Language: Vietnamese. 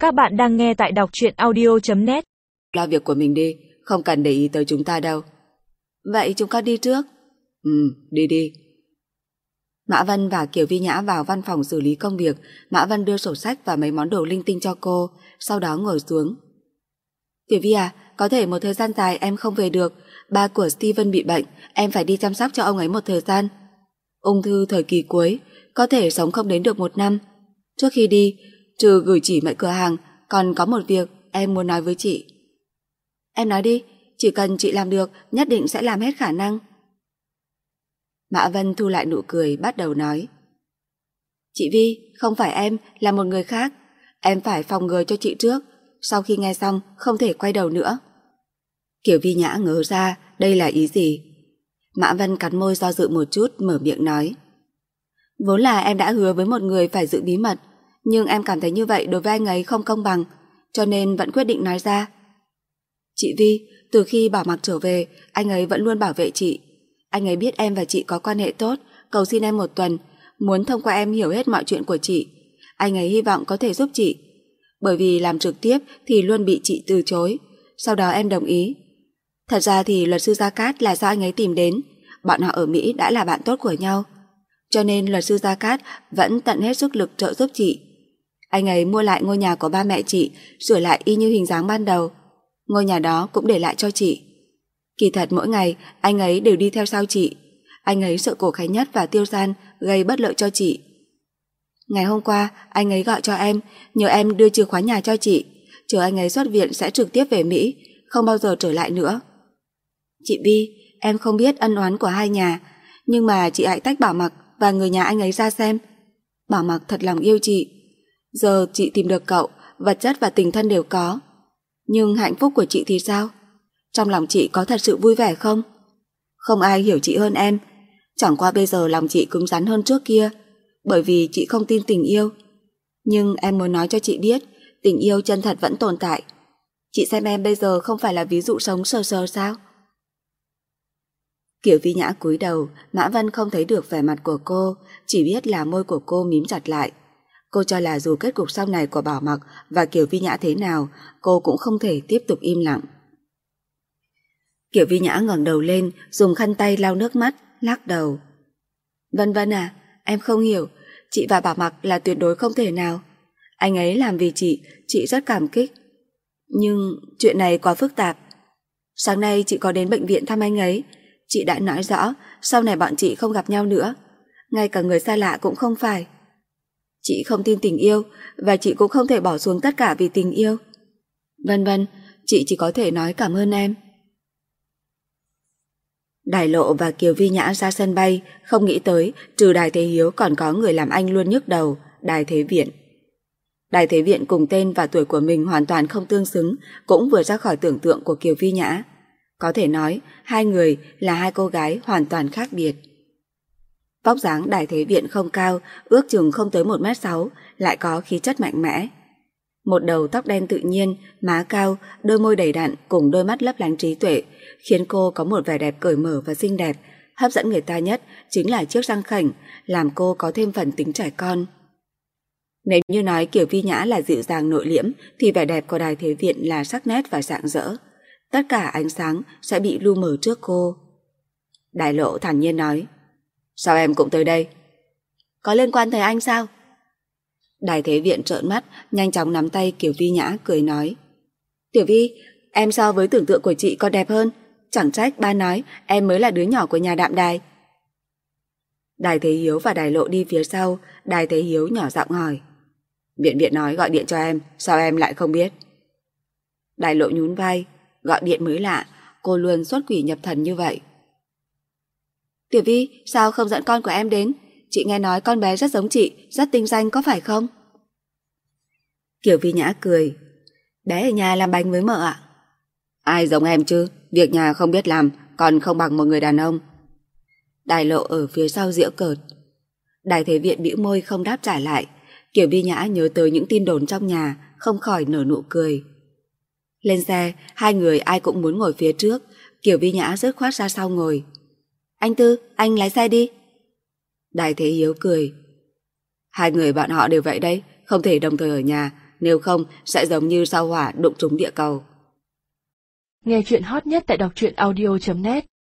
Các bạn đang nghe tại đọc truyện audio.net. Lo việc của mình đi, không cần để ý tới chúng ta đâu. Vậy chúng con đi trước. Đi đi. Mã Vân và Kiều Vi Nhã vào văn phòng xử lý công việc. Mã Vân đưa sổ sách và mấy món đồ linh tinh cho cô, sau đó ngồi xuống. Tiểu Vi à, có thể một thời gian dài em không về được. Ba của Steven bị bệnh, em phải đi chăm sóc cho ông ấy một thời gian. Ung thư thời kỳ cuối, có thể sống không đến được 1 năm. Trước khi đi, trừ gửi chỉ mệnh cửa hàng, còn có một việc em muốn nói với chị. Em nói đi, chỉ cần chị làm được, nhất định sẽ làm hết khả năng. Mã Vân thu lại nụ cười, bắt đầu nói. Chị Vi, không phải em, là một người khác. Em phải phòng ngừa cho chị trước. Sau khi nghe xong, không thể quay đầu nữa. Kiều Vi Nhã ngớ ra, đây là ý gì? Mã Vân cắn môi do dự một chút, mở miệng nói. Vốn là em đã hứa với một người phải giữ bí mật, nhưng em cảm thấy như vậy đối với anh ấy không công bằng, cho nên vẫn quyết định nói ra. Chị Vi, từ khi Bảo Mặc trở về, anh ấy vẫn luôn bảo vệ chị. Anh ấy biết em và chị có quan hệ tốt, cầu xin em 1 tuần, muốn thông qua em hiểu hết mọi chuyện của chị. Anh ấy hy vọng có thể giúp chị, bởi vì làm trực tiếp thì luôn bị chị từ chối. Sau đó em đồng ý. Thật ra thì luật sư Gia Cát là do anh ấy tìm đến, bọn họ ở Mỹ đã là bạn tốt của nhau, cho nên luật sư Gia Cát vẫn tận hết sức lực trợ giúp chị. Anh ấy mua lại ngôi nhà của ba mẹ chị, sửa lại y như hình dáng ban đầu. Ngôi nhà đó cũng để lại cho chị. Kỳ thật mỗi ngày anh ấy đều đi theo sau chị. Anh ấy sợ Cổ Khánh Nhất và Tiêu Gian gây bất lợi cho chị. Ngày hôm qua anh ấy gọi cho em, nhờ em đưa chìa khóa nhà cho chị, chờ anh ấy xuất viện sẽ trực tiếp về Mỹ, không bao giờ trở lại nữa. Chị Vi, em không biết ân oán của hai nhà, nhưng mà chị hãy tách Bảo Mặc và người nhà anh ấy ra xem. Bảo Mặc thật lòng yêu chị. Giờ chị tìm được cậu, vật chất và tình thân đều có. Nhưng hạnh phúc của chị thì sao? Trong lòng chị có thật sự vui vẻ không? Không ai hiểu chị hơn em. Chẳng qua bây giờ lòng chị cứng rắn hơn trước kia, bởi vì chị không tin tình yêu. Nhưng em muốn nói cho chị biết, tình yêu chân thật vẫn tồn tại. Chị xem em bây giờ không phải là ví dụ sống sờ sờ sao? Kiều Vi Nhã cúi đầu, Mã Vân không thấy được vẻ mặt của cô, chỉ biết là môi của cô mím chặt lại. Cô cho là dù kết cục sau này của Bảo Mặc và Kiều Vi Nhã thế nào, cô cũng không thể tiếp tục im lặng. Kiều Vi Nhã ngẩng đầu lên, dùng khăn tay lau nước mắt, lắc đầu. Vân Vân à, em không hiểu, chị và Bảo Mặc là tuyệt đối không thể nào. Anh ấy làm vì chị rất cảm kích. Nhưng chuyện này quá phức tạp. Sáng nay chị có đến bệnh viện thăm anh ấy, chị đã nói rõ sau này bọn chị không gặp nhau nữa, ngay cả người xa lạ cũng không phải. Chị không tin tình yêu, và chị cũng không thể bỏ xuống tất cả vì tình yêu. Vân Vân, chị chỉ có thể nói cảm ơn em. Đài Lộ và Kiều Vi Nhã ra sân bay, không nghĩ tới trừ Đài Thế Hiếu còn có người làm anh luôn nhức đầu, Đài Thế Viện. Đài Thế Viện cùng tên và tuổi của mình hoàn toàn không tương xứng, cũng vừa ra khỏi tưởng tượng của Kiều Vi Nhã. Có thể nói, hai người là hai cô gái hoàn toàn khác biệt. Vóc dáng Đài Thế Viện không cao, ước chừng không tới 1m6, lại có khí chất mạnh mẽ. Một đầu tóc đen tự nhiên, má cao, đôi môi đầy đặn cùng đôi mắt lấp lánh trí tuệ, khiến cô có một vẻ đẹp cởi mở và xinh đẹp. Hấp dẫn người ta nhất chính là chiếc răng khểnh, làm cô có thêm phần tính trẻ con. Nếu như nói Kiều Vi Nhã là dịu dàng nội liễm, thì vẻ đẹp của Đài Thế Viện là sắc nét và rạng rỡ. Tất cả ánh sáng sẽ bị lu mờ trước cô. Đài Lộ thản nhiên nói. Sao em cũng tới đây? Có liên quan tới anh sao? Đài Thế Viện trợn mắt, nhanh chóng nắm tay Kiều Vi Nhã cười nói. Tiểu Vi, em so với tưởng tượng của chị còn đẹp hơn. Chẳng trách ba nói em mới là đứa nhỏ của nhà Đạm Đài. Đài Thế Hiếu và Đài Lộ đi phía sau. Đài Thế Hiếu nhỏ giọng hỏi. Viện Viện nói gọi điện cho em, sao em lại không biết? Đài Lộ nhún vai. Gọi điện mới lạ, cô luôn xuất quỷ nhập thần như vậy. Tiểu Vi, sao không dẫn con của em đến? Chị nghe nói con bé rất giống chị, rất tinh danh có phải không? Kiều Vi Nhã cười. Bé ở nhà làm bánh với mợ ạ. Ai giống em chứ, việc nhà không biết làm, còn không bằng một người đàn ông. Đài Lộ ở phía sau giễu cợt. Đài Thế Viện bĩu môi không đáp trả lại. Kiều Vi Nhã nhớ tới những tin đồn trong nhà, không khỏi nở nụ cười. Lên xe, hai người ai cũng muốn ngồi phía trước. Kiều Vi Nhã dứt khoát ra sau ngồi. Anh Tư, anh lái xe đi. Đài Thế Hiếu cười. Hai người bọn họ đều vậy đấy, không thể đồng thời ở nhà, nếu không sẽ giống như sao hỏa đụng trúng địa cầu. Nghe chuyện hot nhất tại đọc truyện audio.net